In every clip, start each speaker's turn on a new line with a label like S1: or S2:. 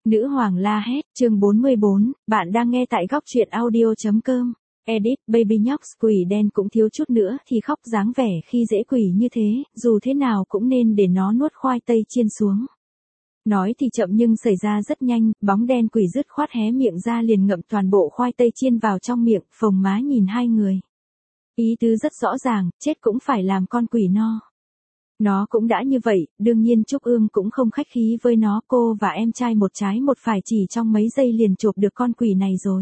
S1: Nữ hoàng la hét, chương 44, bạn đang nghe tại góc truyện audio.com. Edit, baby nhóc quỷ đen cũng thiếu chút nữa thì khóc dáng vẻ khi dễ quỷ như thế, dù thế nào cũng nên để nó nuốt khoai tây chiên xuống. Nói thì chậm nhưng xảy ra rất nhanh, bóng đen quỷ dứt khoát hé miệng ra liền ngậm toàn bộ khoai tây chiên vào trong miệng, phồng má nhìn hai người. Ý tứ rất rõ ràng, chết cũng phải làm con quỷ no. Nó cũng đã như vậy, đương nhiên Trúc Ương cũng không khách khí với nó, cô và em trai một trái một phải chỉ trong mấy giây liền chộp được con quỷ này rồi.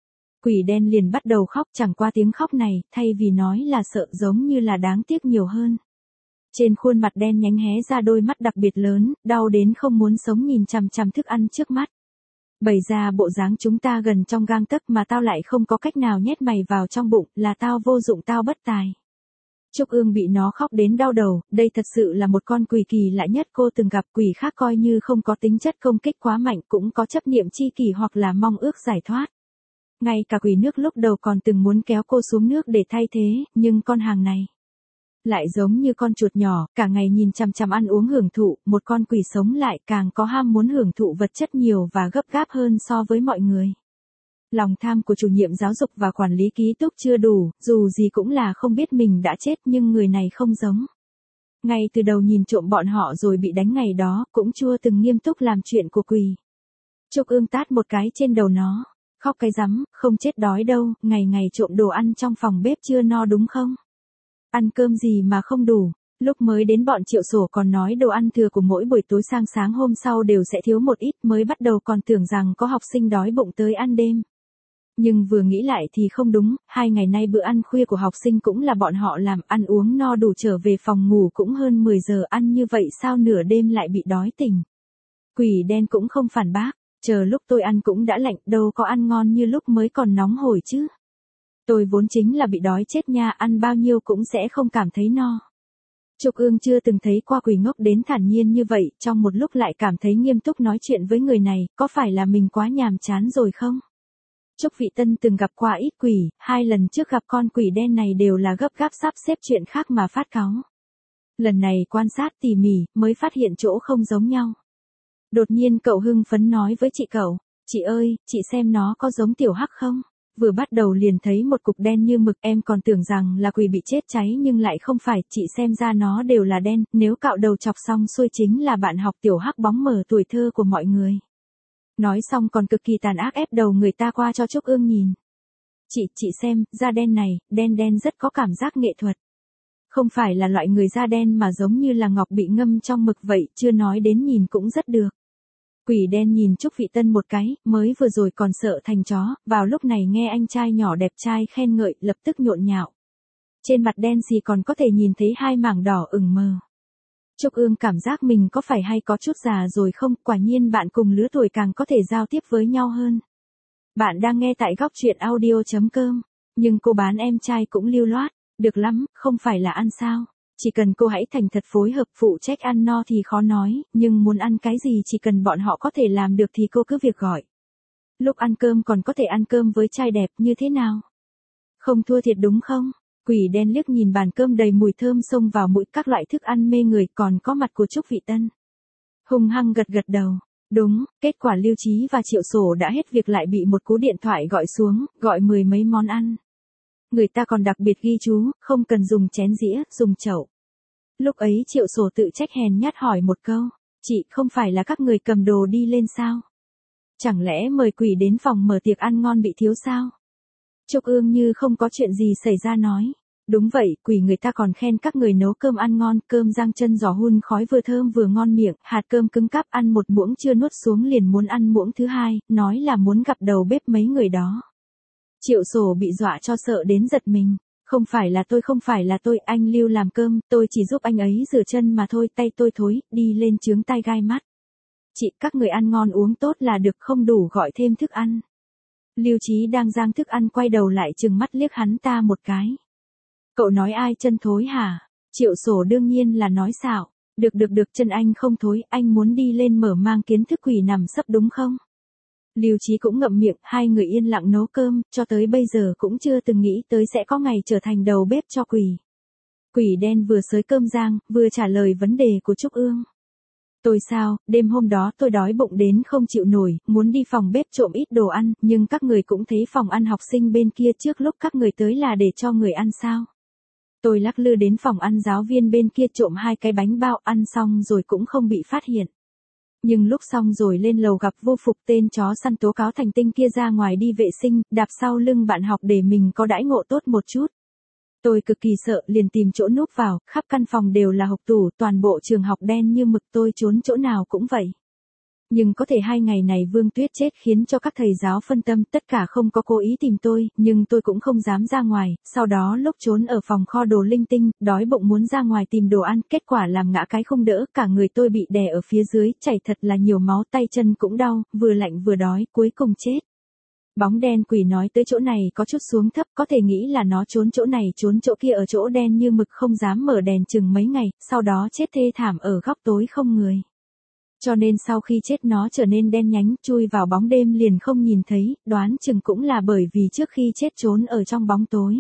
S1: Quỷ đen liền bắt đầu khóc, chẳng qua tiếng khóc này, thay vì nói là sợ giống như là đáng tiếc nhiều hơn. Trên khuôn mặt đen nhánh hé ra đôi mắt đặc biệt lớn, đau đến không muốn sống nhìn chằm chằm thức ăn trước mắt. Bày ra bộ dáng chúng ta gần trong gang tấc mà tao lại không có cách nào nhét mày vào trong bụng, là tao vô dụng, tao bất tài. Trúc Ương bị nó khóc đến đau đầu, đây thật sự là một con quỷ kỳ lạ nhất cô từng gặp. Quỷ khác coi như không có tính chất công kích quá mạnh cũng có chấp niệm chi kỷ hoặc là mong ước giải thoát. Ngay cả quỷ nước lúc đầu còn từng muốn kéo cô xuống nước để thay thế, nhưng con hàng này lại giống như con chuột nhỏ, cả ngày nhìn chằm chằm ăn uống hưởng thụ, một con quỷ sống lại càng có ham muốn hưởng thụ vật chất nhiều và gấp gáp hơn so với mọi người. Lòng tham của chủ nhiệm giáo dục và quản lý ký túc chưa đủ, dù gì cũng là không biết mình đã chết, nhưng người này không giống. Ngay từ đầu nhìn trộm bọn họ rồi bị đánh ngày đó, cũng chưa từng nghiêm túc làm chuyện của quỷ. Trúc Ương tát một cái trên đầu nó, khóc cái rắm, không chết đói đâu, ngày ngày trộm đồ ăn trong phòng bếp chưa no đúng không? Ăn cơm gì mà không đủ. Lúc mới đến bọn Triệu Sổ còn nói đồ ăn thừa của mỗi buổi tối sang sáng hôm sau đều sẽ thiếu một ít, mới bắt đầu còn tưởng rằng có học sinh đói bụng tới ăn đêm. Nhưng vừa nghĩ lại thì không đúng, 2 ngày nay bữa ăn khuya của học sinh cũng là bọn họ làm, ăn uống no đủ trở về phòng ngủ cũng hơn 10 giờ, ăn như vậy sao nửa đêm lại bị đói tỉnh. Quỷ đen cũng không phản bác, chờ lúc tôi ăn cũng đã lạnh, đâu có ăn ngon như lúc mới còn nóng hổi chứ. Tôi vốn chính là bị đói chết nha, ăn bao nhiêu cũng sẽ không cảm thấy no. Trúc Ương chưa từng thấy qua quỷ ngốc đến thản nhiên như vậy, trong một lúc lại cảm thấy nghiêm túc nói chuyện với người này, có phải là mình quá nhàm chán rồi không? Trúc Vị Tân từng gặp qua ít quỷ, 2 lần trước gặp con quỷ đen này đều là gấp gáp sắp xếp chuyện khác mà phát cáu. Lần này quan sát tỉ mỉ, mới phát hiện chỗ không giống nhau. Đột nhiên cậu hưng phấn nói với chị cậu, chị ơi, chị xem nó có giống tiểu hắc không? Vừa bắt đầu liền thấy một cục đen như mực, em còn tưởng rằng là quỷ bị chết cháy nhưng lại không phải, chị xem ra nó đều là đen, nếu cạo đầu chọc xong xuôi chính là bạn học tiểu hắc bóng mờ tuổi thơ của mọi người. Nói xong còn cực kỳ tàn ác ép đầu người ta qua cho Trúc Ương nhìn. Chị xem, da đen này, đen rất có cảm giác nghệ thuật. Không phải là loại người da đen mà giống như là ngọc bị ngâm trong mực vậy, chưa nói đến nhìn cũng rất được. Quỷ đen nhìn Trúc Vị Tân một cái, mới vừa rồi còn sợ thành chó, vào lúc này nghe anh trai nhỏ đẹp trai khen ngợi, lập tức nhộn nhạo. Trên mặt đen xì còn có thể nhìn thấy 2 mảng đỏ ửng mờ. Trúc Ương cảm giác mình có phải hay có chút già rồi không, quả nhiên bạn cùng lứa tuổi càng có thể giao tiếp với nhau hơn. Bạn đang nghe tại góc truyện audio.com, nhưng cô bán em trai cũng lưu loát, được lắm, không phải là ăn sao. Chỉ cần cô hãy thành thật phối hợp phụ trách ăn no thì khó nói, nhưng muốn ăn cái gì chỉ cần bọn họ có thể làm được thì cô cứ việc gọi. Lúc ăn cơm còn có thể ăn cơm với trai đẹp như thế nào? Không thua thiệt đúng không? Quỷ đen liếc nhìn bàn cơm đầy mùi thơm xông vào mũi, các loại thức ăn mê người, còn có mặt của Trúc Vị Tân. Hung hăng gật gật đầu. Đúng, kết quả Lưu Trí và Triệu Sổ đã hết việc lại bị một cú điện thoại gọi xuống, gọi 10 mấy món ăn. Người ta còn đặc biệt ghi chú, không cần dùng chén dĩa, dùng chậu. Lúc ấy Triệu Sổ tự trách hèn nhát hỏi một câu, chị, không phải là các người cầm đồ đi lên sao? Chẳng lẽ mời quỷ đến phòng mở tiệc ăn ngon bị thiếu sao? Trúc Ương như không có chuyện gì xảy ra nói. Đúng vậy, quỷ người ta còn khen các người nấu cơm ăn ngon, cơm rang chân giò hun khói vừa thơm vừa ngon miệng, hạt cơm cứng cáp, ăn một muỗng chưa nuốt xuống liền muốn ăn muỗng thứ hai, nói là muốn gặp đầu bếp mấy người đó. Triệu Sổ bị dọa cho sợ đến giật mình. Không phải là tôi, anh Lưu làm cơm, tôi chỉ giúp anh ấy rửa chân mà thôi, tay tôi thối, đi lên chướng tai gai mắt. Chị, các người ăn ngon uống tốt là được, không đủ gọi thêm thức ăn. Lưu Trí đang rang thức ăn quay đầu lại trừng mắt liếc hắn ta một cái. Cậu nói ai chân thối hả? Triệu Sổ đương nhiên là nói xạo. Được, chân anh không thối, anh muốn đi lên mở mang kiến thức quỷ nằm sấp đúng không? Lưu Trí cũng ngậm miệng, 2 người yên lặng nấu cơm, cho tới bây giờ cũng chưa từng nghĩ tới sẽ có ngày trở thành đầu bếp cho quỷ. Quỷ đen vừa xới cơm rang, vừa trả lời vấn đề của Trúc Ương. Tôi sao, đêm hôm đó tôi đói bụng đến không chịu nổi, muốn đi phòng bếp trộm ít đồ ăn, nhưng các người cũng thấy phòng ăn học sinh bên kia trước lúc các người tới là để cho người ăn sao? Tôi lắc lư đến phòng ăn giáo viên bên kia trộm 2 cái bánh bao ăn xong rồi cũng không bị phát hiện. Nhưng lúc xong rồi lên lầu gặp vô phục tên chó săn tố cáo Thành Tinh kia ra ngoài đi vệ sinh, đạp sau lưng bạn học để mình có đãi ngộ tốt một chút. Tôi cực kỳ sợ liền tìm chỗ núp vào, khắp căn phòng đều là hộc tủ, toàn bộ trường học đen như mực tôi trốn chỗ nào cũng vậy. Nhưng có thể 2 ngày này Vương Tuyết chết khiến cho các thầy giáo phân tâm, tất cả không có cố ý tìm tôi, nhưng tôi cũng không dám ra ngoài, sau đó lúc trốn ở phòng kho đồ linh tinh, đói bụng muốn ra ngoài tìm đồ ăn, kết quả làm ngã cái không đỡ, cả người tôi bị đè ở phía dưới, chảy thật là nhiều máu, tay chân cũng đau, vừa lạnh vừa đói, cuối cùng chết. Bóng đen quỷ nói tới chỗ này có chút xuống thấp, có thể nghĩ là nó trốn chỗ này trốn chỗ kia ở chỗ đen như mực không dám mở đèn chừng mấy ngày, sau đó chết thê thảm ở góc tối không người. Cho nên sau khi chết nó trở nên đen nhánh, chui vào bóng đêm liền không nhìn thấy, đoán chừng cũng là bởi vì trước khi chết trốn ở trong bóng tối.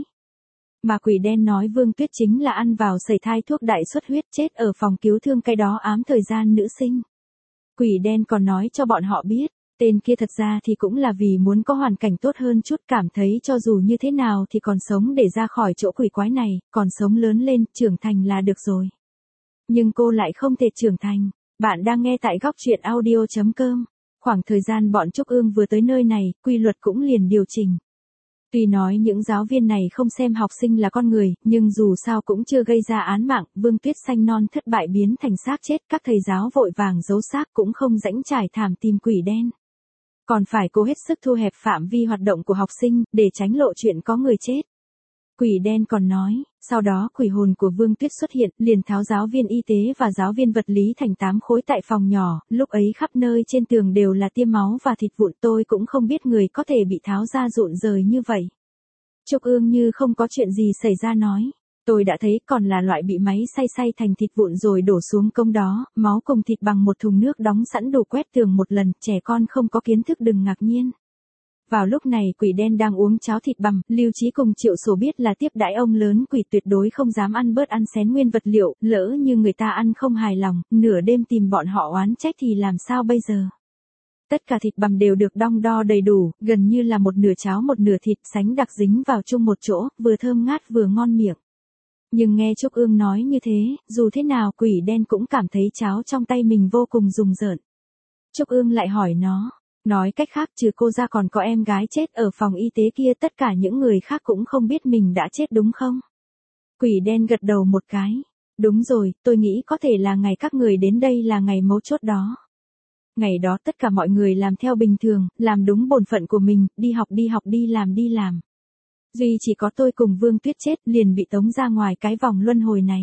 S1: Mà quỷ đen nói Vương Tuyết chính là ăn vào sẩy thai thuốc đại xuất huyết chết ở phòng cứu thương, cái đó ám thời gian nữ sinh. Quỷ đen còn nói cho bọn họ biết, tên kia thật ra thì cũng là vì muốn có hoàn cảnh tốt hơn chút, cảm thấy cho dù như thế nào thì còn sống để ra khỏi chỗ quỷ quái này, còn sống lớn lên, trưởng thành là được rồi. Nhưng cô lại không thể trưởng thành. Bạn đang nghe tại góc truyện audio.com. Khoảng thời gian bọn Trúc Ương vừa tới nơi này, quy luật cũng liền điều chỉnh. Tuy nói những giáo viên này không xem học sinh là con người, nhưng dù sao cũng chưa gây ra án mạng, Vương Tuyết xanh non thất bại biến thành xác chết, các thầy giáo vội vàng giấu xác cũng không rãnh trải thảm tìm quỷ đen. Còn phải cố hết sức thu hẹp phạm vi hoạt động của học sinh, để tránh lộ chuyện có người chết. Quỷ đen còn nói, sau đó quỷ hồn của Vương Tuyết xuất hiện, liền tháo giáo viên y tế và giáo viên vật lý thành 8 khối tại phòng nhỏ, lúc ấy khắp nơi trên tường đều là tia máu và thịt vụn, tôi cũng không biết người có thể bị tháo ra rụng rời như vậy. Trúc Ương như không có chuyện gì xảy ra nói, tôi đã thấy còn là loại bị máy xay thành thịt vụn rồi đổ xuống công đó, máu cùng thịt bằng một thùng nước đóng sẵn đủ quét tường một lần, trẻ con không có kiến thức đừng ngạc nhiên. Vào lúc này quỷ đen đang uống cháo thịt bằm, Lưu Chí cùng Triệu Sổ biết là tiếp đãi ông lớn quỷ tuyệt đối không dám ăn bớt ăn xén nguyên vật liệu, lỡ như người ta ăn không hài lòng, nửa đêm tìm bọn họ oán trách thì làm sao bây giờ. Tất cả thịt bằm đều được đong đo đầy đủ, gần như là một nửa cháo một nửa thịt, sánh đặc dính vào chung một chỗ, vừa thơm ngát vừa ngon miệng. Nhưng nghe Trúc Ương nói như thế, dù thế nào quỷ đen cũng cảm thấy cháo trong tay mình vô cùng rùng rợn. Trúc Ương lại hỏi nó. Nói cách khác trừ cô ra còn có em gái chết ở phòng y tế kia, tất cả những người khác cũng không biết mình đã chết đúng không? Quỷ đen gật đầu một cái. Đúng rồi, tôi nghĩ có thể là ngày các người đến đây là ngày mấu chốt đó. Ngày đó tất cả mọi người làm theo bình thường, làm đúng bổn phận của mình, đi học đi làm. Duy chỉ có tôi cùng Vương Tuyết chết liền bị tống ra ngoài cái vòng luân hồi này.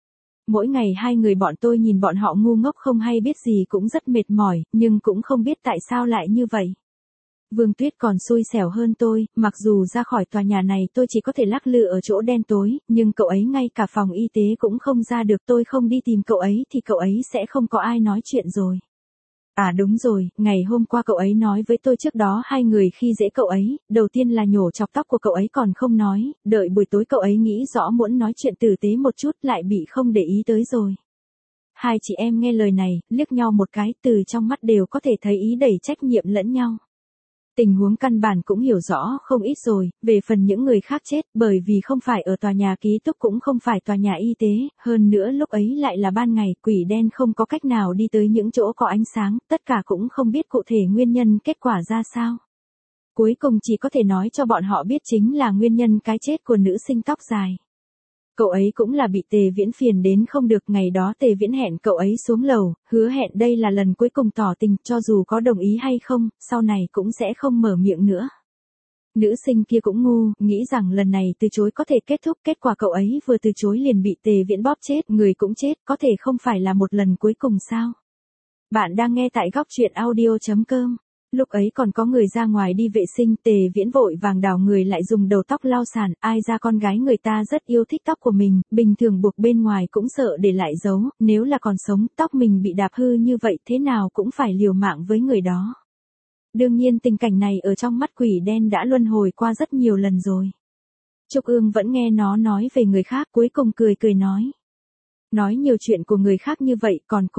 S1: Mỗi ngày 2 người bọn tôi nhìn bọn họ ngu ngốc không hay biết gì cũng rất mệt mỏi, nhưng cũng không biết tại sao lại như vậy. Vương Tuyết còn xui xẻo hơn tôi, mặc dù ra khỏi tòa nhà này tôi chỉ có thể lắc lư ở chỗ đen tối, nhưng cậu ấy ngay cả phòng y tế cũng không ra được, tôi không đi tìm cậu ấy thì cậu ấy sẽ không có ai nói chuyện rồi. À đúng rồi, ngày hôm qua cậu ấy nói với tôi trước đó 2 người khi dễ cậu ấy, đầu tiên là nhổ chọc tóc của cậu ấy còn không nói, đợi buổi tối cậu ấy nghĩ rõ muốn nói chuyện tử tế một chút lại bị không để ý tới rồi. 2 chị em nghe lời này, liếc nhau một cái, từ trong mắt đều có thể thấy ý đầy trách nhiệm lẫn nhau. Tình huống căn bản cũng hiểu rõ không ít rồi, về phần những người khác chết, bởi vì không phải ở tòa nhà ký túc cũng không phải tòa nhà y tế, hơn nữa lúc ấy lại là ban ngày, quỷ đen không có cách nào đi tới những chỗ có ánh sáng, tất cả cũng không biết cụ thể nguyên nhân kết quả ra sao. Cuối cùng chỉ có thể nói cho bọn họ biết chính là nguyên nhân cái chết của nữ sinh tóc dài. Cậu ấy cũng là bị Tề Viễn phiền đến không được, ngày đó Tề Viễn hẹn cậu ấy xuống lầu, hứa hẹn đây là lần cuối cùng tỏ tình, cho dù có đồng ý hay không, sau này cũng sẽ không mở miệng nữa. Nữ sinh kia cũng ngu, nghĩ rằng lần này từ chối có thể kết thúc, kết quả cậu ấy vừa từ chối liền bị Tề Viễn bóp chết, người cũng chết, có thể không phải là một lần cuối cùng sao? Bạn đang nghe tại góc truyện audio.com. Lúc ấy còn có người ra ngoài đi vệ sinh, Tề Viễn vội vàng đảo người lại dùng đầu tóc lau sàn, ai ra con gái người ta rất yêu thích tóc của mình, bình thường buộc bên ngoài cũng sợ để lại dấu, nếu là còn sống, tóc mình bị đạp hư như vậy thế nào cũng phải liều mạng với người đó. Đương nhiên tình cảnh này ở trong mắt quỷ đen đã luân hồi qua rất nhiều lần rồi. Trúc Ương vẫn nghe nó nói về người khác, cuối cùng cười nói. Nói nhiều chuyện của người khác như vậy, còn cô,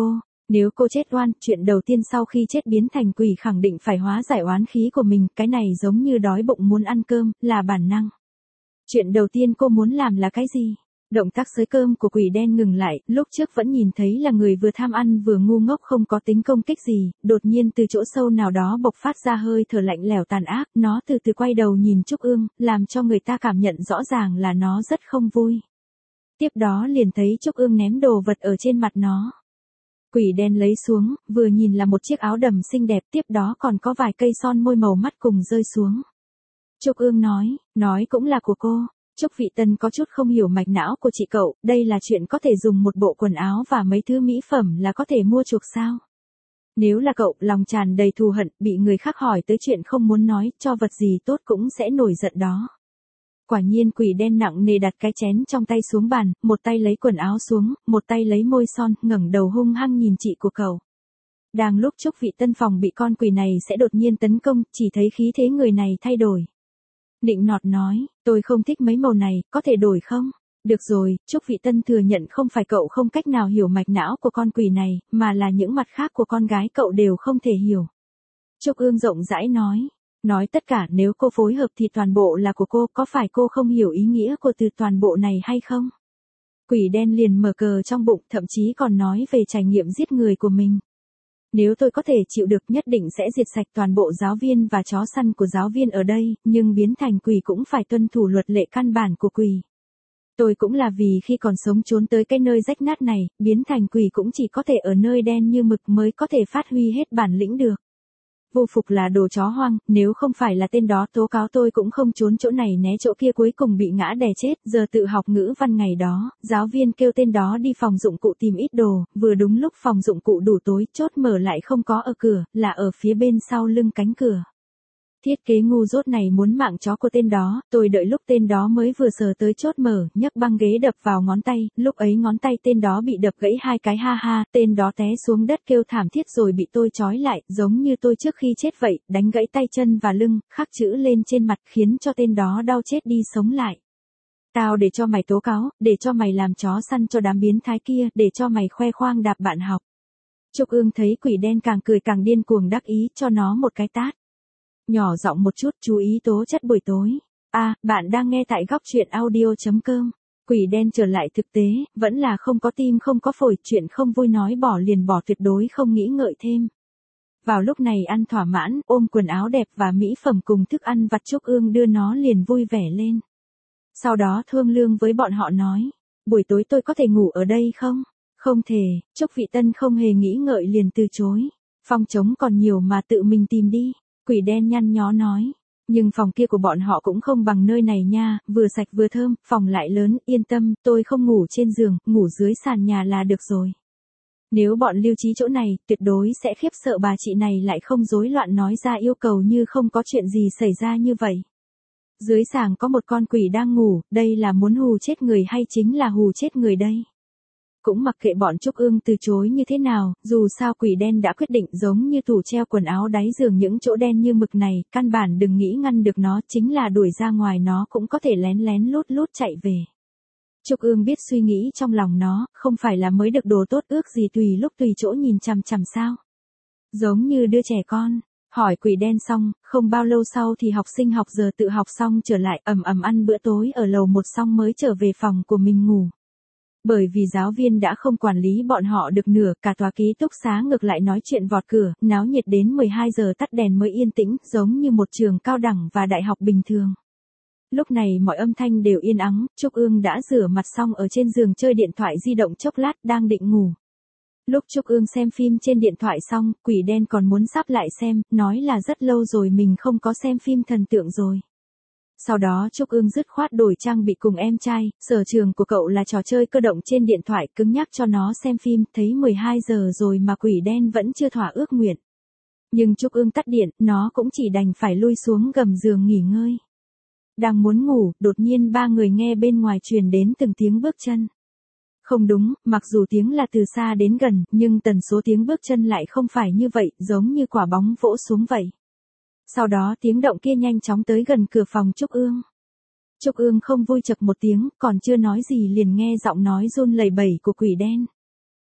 S1: Nếu cô chết oan, chuyện đầu tiên sau khi chết biến thành quỷ khẳng định phải hóa giải oán khí của mình, cái này giống như đói bụng muốn ăn cơm, là bản năng. Chuyện đầu tiên cô muốn làm là cái gì? Động tác xới cơm của quỷ đen ngừng lại, lúc trước vẫn nhìn thấy là người vừa tham ăn vừa ngu ngốc không có tính công kích gì, đột nhiên từ chỗ sâu nào đó bộc phát ra hơi thở lạnh lẽo tàn ác, nó từ từ quay đầu nhìn Trúc Ương, làm cho người ta cảm nhận rõ ràng là nó rất không vui. Tiếp đó liền thấy Trúc Ương ném đồ vật ở trên mặt nó. Quỷ đen lấy xuống, vừa nhìn là một chiếc áo đầm xinh đẹp, tiếp đó còn có vài cây son môi màu mắt cùng rơi xuống. Trúc Ương nói cũng là của cô. Trúc Vị Tân có chút không hiểu mạch não của chị cậu, đây là chuyện có thể dùng một bộ quần áo và mấy thứ mỹ phẩm là có thể mua chuộc sao? Nếu là cậu, lòng tràn đầy thù hận, bị người khác hỏi tới chuyện không muốn nói, cho vật gì tốt cũng sẽ nổi giận đó. Quả nhiên quỷ đen nặng nề đặt cái chén trong tay xuống bàn, một tay lấy quần áo xuống, một tay lấy môi son, ngẩng đầu hung hăng nhìn chị của cậu. Đang lúc Trúc Vị Tân phòng bị con quỷ này sẽ đột nhiên tấn công, chỉ thấy khí thế người này thay đổi. Nịnh nọt nói, tôi không thích mấy màu này, có thể đổi không? Được rồi, Trúc Vị Tân thừa nhận không phải cậu không cách nào hiểu mạch não của con quỷ này, mà là những mặt khác của con gái cậu đều không thể hiểu. Trúc Ương rộng rãi nói tất cả nếu cô phối hợp thì toàn bộ là của cô, có phải cô không hiểu ý nghĩa của từ toàn bộ này hay không? Quỷ đen liền mở cờ trong bụng, thậm chí còn nói về trải nghiệm giết người của mình. Nếu tôi có thể chịu được nhất định sẽ diệt sạch toàn bộ giáo viên và chó săn của giáo viên ở đây, nhưng biến thành quỷ cũng phải tuân thủ luật lệ căn bản của quỷ. Tôi cũng là vì khi còn sống trốn tới cái nơi rách nát này, biến thành quỷ cũng chỉ có thể ở nơi đen như mực mới có thể phát huy hết bản lĩnh được. Vô Phục là đồ chó hoang, nếu không phải là tên đó tố cáo tôi cũng không trốn chỗ này né chỗ kia, cuối cùng bị ngã đè chết. Giờ tự học ngữ văn ngày đó, giáo viên kêu tên đó đi phòng dụng cụ tìm ít đồ, vừa đúng lúc phòng dụng cụ đủ tối, chốt mở lại không có ở cửa, là ở phía bên sau lưng cánh cửa. Thiết kế ngu dốt này muốn mạng chó của tên đó, tôi đợi lúc tên đó mới vừa sờ tới chốt mở, nhấc băng ghế đập vào ngón tay, lúc ấy ngón tay tên đó bị đập gãy 2 cái, ha ha, tên đó té xuống đất kêu thảm thiết rồi bị tôi trói lại, giống như tôi trước khi chết vậy, đánh gãy tay chân và lưng, khắc chữ lên trên mặt khiến cho tên đó đau chết đi sống lại. Tao để cho mày tố cáo, để cho mày làm chó săn cho đám biến thái kia, để cho mày khoe khoang đạp bạn học. Trúc Ương thấy quỷ đen càng cười càng điên cuồng đắc ý, cho nó một cái tát. Nhỏ giọng một chút, chú ý tố chất buổi tối. Bạn đang nghe tại góc truyện audio.com. Quỷ đen trở lại thực tế, vẫn là không có tim không có phổi, chuyện không vui nói bỏ liền bỏ, tuyệt đối không nghĩ ngợi thêm. Vào lúc này ăn thỏa mãn, ôm quần áo đẹp và mỹ phẩm cùng thức ăn vặt, Trúc Ương đưa nó liền vui vẻ lên. Sau đó thương lương với bọn họ nói, buổi tối tôi có thể ngủ ở đây không? Không thể, Trúc Vị Tân không hề nghĩ ngợi liền từ chối. Phòng trống còn nhiều mà tự mình tìm đi. Quỷ đen nhăn nhó nói, nhưng phòng kia của bọn họ cũng không bằng nơi này nha, vừa sạch vừa thơm, phòng lại lớn, yên tâm, tôi không ngủ trên giường, ngủ dưới sàn nhà là được rồi. Nếu bọn Lưu Trí chỗ này, tuyệt đối sẽ khiếp sợ bà chị này lại không rối loạn nói ra yêu cầu như không có chuyện gì xảy ra như vậy. Dưới sàng có một con quỷ đang ngủ, đây là muốn hù chết người hay chính là hù chết người đây? Cũng mặc kệ bọn Trúc Ương từ chối như thế nào, dù sao quỷ đen đã quyết định, giống như tủ treo quần áo đáy giường những chỗ đen như mực này, căn bản đừng nghĩ ngăn được nó, chính là đuổi ra ngoài nó cũng có thể lén lén lút lút chạy về. Trúc Ương biết suy nghĩ trong lòng nó, không phải là mới được đồ tốt ước gì tùy lúc tùy chỗ nhìn chằm chằm sao. Giống như đứa trẻ con. Hỏi quỷ đen xong, không bao lâu sau thì học sinh học giờ tự học xong trở lại, ầm ầm ăn bữa tối ở lầu 1 xong mới trở về phòng của mình ngủ. Bởi vì giáo viên đã không quản lý bọn họ được nửa, cả tòa ký túc xá ngược lại nói chuyện vọt cửa, náo nhiệt đến 12 giờ tắt đèn mới yên tĩnh, giống như một trường cao đẳng và đại học bình thường. Lúc này mọi âm thanh đều yên ắng, Trúc Ương đã rửa mặt xong ở trên giường chơi điện thoại di động chốc lát, đang định ngủ. Lúc Trúc Ương xem phim trên điện thoại xong, quỷ đen còn muốn sắp lại xem, nói là rất lâu rồi mình không có xem phim thần tượng rồi. Sau đó Trúc Ương dứt khoát đổi trang bị cùng em trai, sở trường của cậu là trò chơi cơ động trên điện thoại, cứng nhắc cho nó xem phim, thấy 12 giờ rồi mà quỷ đen vẫn chưa thỏa ước nguyện. Nhưng Trúc Ương tắt điện, nó cũng chỉ đành phải lui xuống gầm giường nghỉ ngơi. Đang muốn ngủ, đột nhiên ba người nghe bên ngoài truyền đến từng tiếng bước chân. Không đúng, mặc dù tiếng là từ xa đến gần, nhưng tần số tiếng bước chân lại không phải như vậy, giống như quả bóng vỗ xuống vậy. Sau đó tiếng động kia nhanh chóng tới gần cửa phòng Trúc Ương. Trúc Ương không vui chậc một tiếng, còn chưa nói gì liền nghe giọng nói run lẩy bẩy của quỷ đen.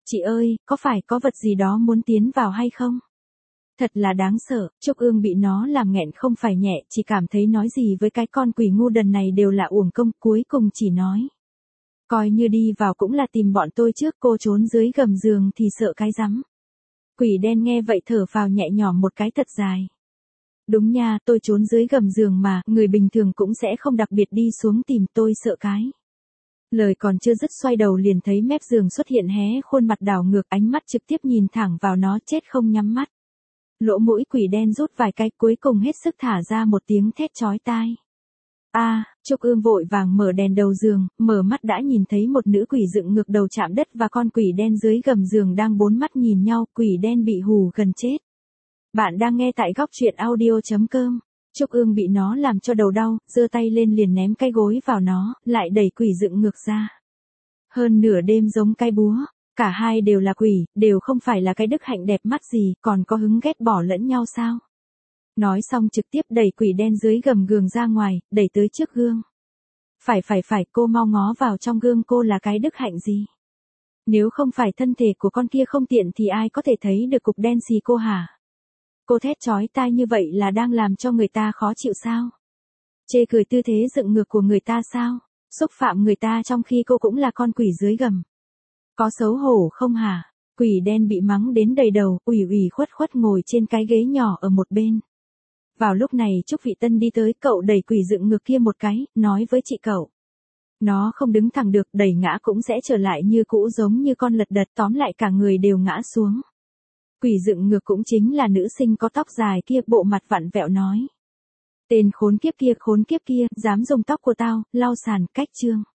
S1: Chị ơi, có phải có vật gì đó muốn tiến vào hay không? Thật là đáng sợ, Trúc Ương bị nó làm nghẹn không phải nhẹ, chỉ cảm thấy nói gì với cái con quỷ ngu đần này đều là uổng công, cuối cùng chỉ nói. Coi như đi vào cũng là tìm bọn tôi trước, cô trốn dưới gầm giường thì sợ cái rắm. Quỷ đen nghe vậy thở phào nhẹ nhõm một cái thật dài. Đúng nha, tôi trốn dưới gầm giường mà, người bình thường cũng sẽ không đặc biệt đi xuống tìm, tôi sợ cái. Lời còn chưa dứt xoay đầu liền thấy mép giường xuất hiện hé khuôn mặt đảo ngược, ánh mắt trực tiếp nhìn thẳng vào nó, chết không nhắm mắt. Lỗ mũi quỷ đen rút vài cái, cuối cùng hết sức thả ra một tiếng thét chói tai. Trúc Ương vội vàng mở đèn đầu giường, mở mắt đã nhìn thấy một nữ quỷ dựng ngược đầu chạm đất và con quỷ đen dưới gầm giường đang bốn mắt nhìn nhau, quỷ đen bị hù gần chết. Bạn đang nghe tại góc truyện audio.com. Trúc Ương bị nó làm cho đầu đau, giơ tay lên liền ném cái gối vào nó, lại đẩy quỷ dựng ngược ra. Hơn nửa đêm giống cái búa, cả hai đều là quỷ, đều không phải là cái đức hạnh đẹp mắt gì, còn có hứng ghét bỏ lẫn nhau sao? Nói xong trực tiếp đẩy quỷ đen dưới gầm giường ra ngoài, đẩy tới trước gương. Phải, cô mau ngó vào trong gương, cô là cái đức hạnh gì? Nếu không phải thân thể của con kia không tiện thì ai có thể thấy được cục đen xì cô hả? Cô thét chói tai như vậy là đang làm cho người ta khó chịu sao? Chê cười tư thế dựng ngược của người ta sao? Xúc phạm người ta trong khi cô cũng là con quỷ dưới gầm. Có xấu hổ không hả? Quỷ đen bị mắng đến đầy đầu, ủy khuất ngồi trên cái ghế nhỏ ở một bên. Vào lúc này Trúc Vị Tân đi tới, cậu đẩy quỷ dựng ngược kia một cái, nói với chị cậu. Nó không đứng thẳng được, đẩy ngã cũng sẽ trở lại như cũ, giống như con lật đật, tóm lại cả người đều ngã xuống. Quỷ dựng ngược cũng chính là nữ sinh có tóc dài kia, bộ mặt vặn vẹo nói. Tên khốn kiếp kia, dám dùng tóc của tao, lau sàn, cách trương.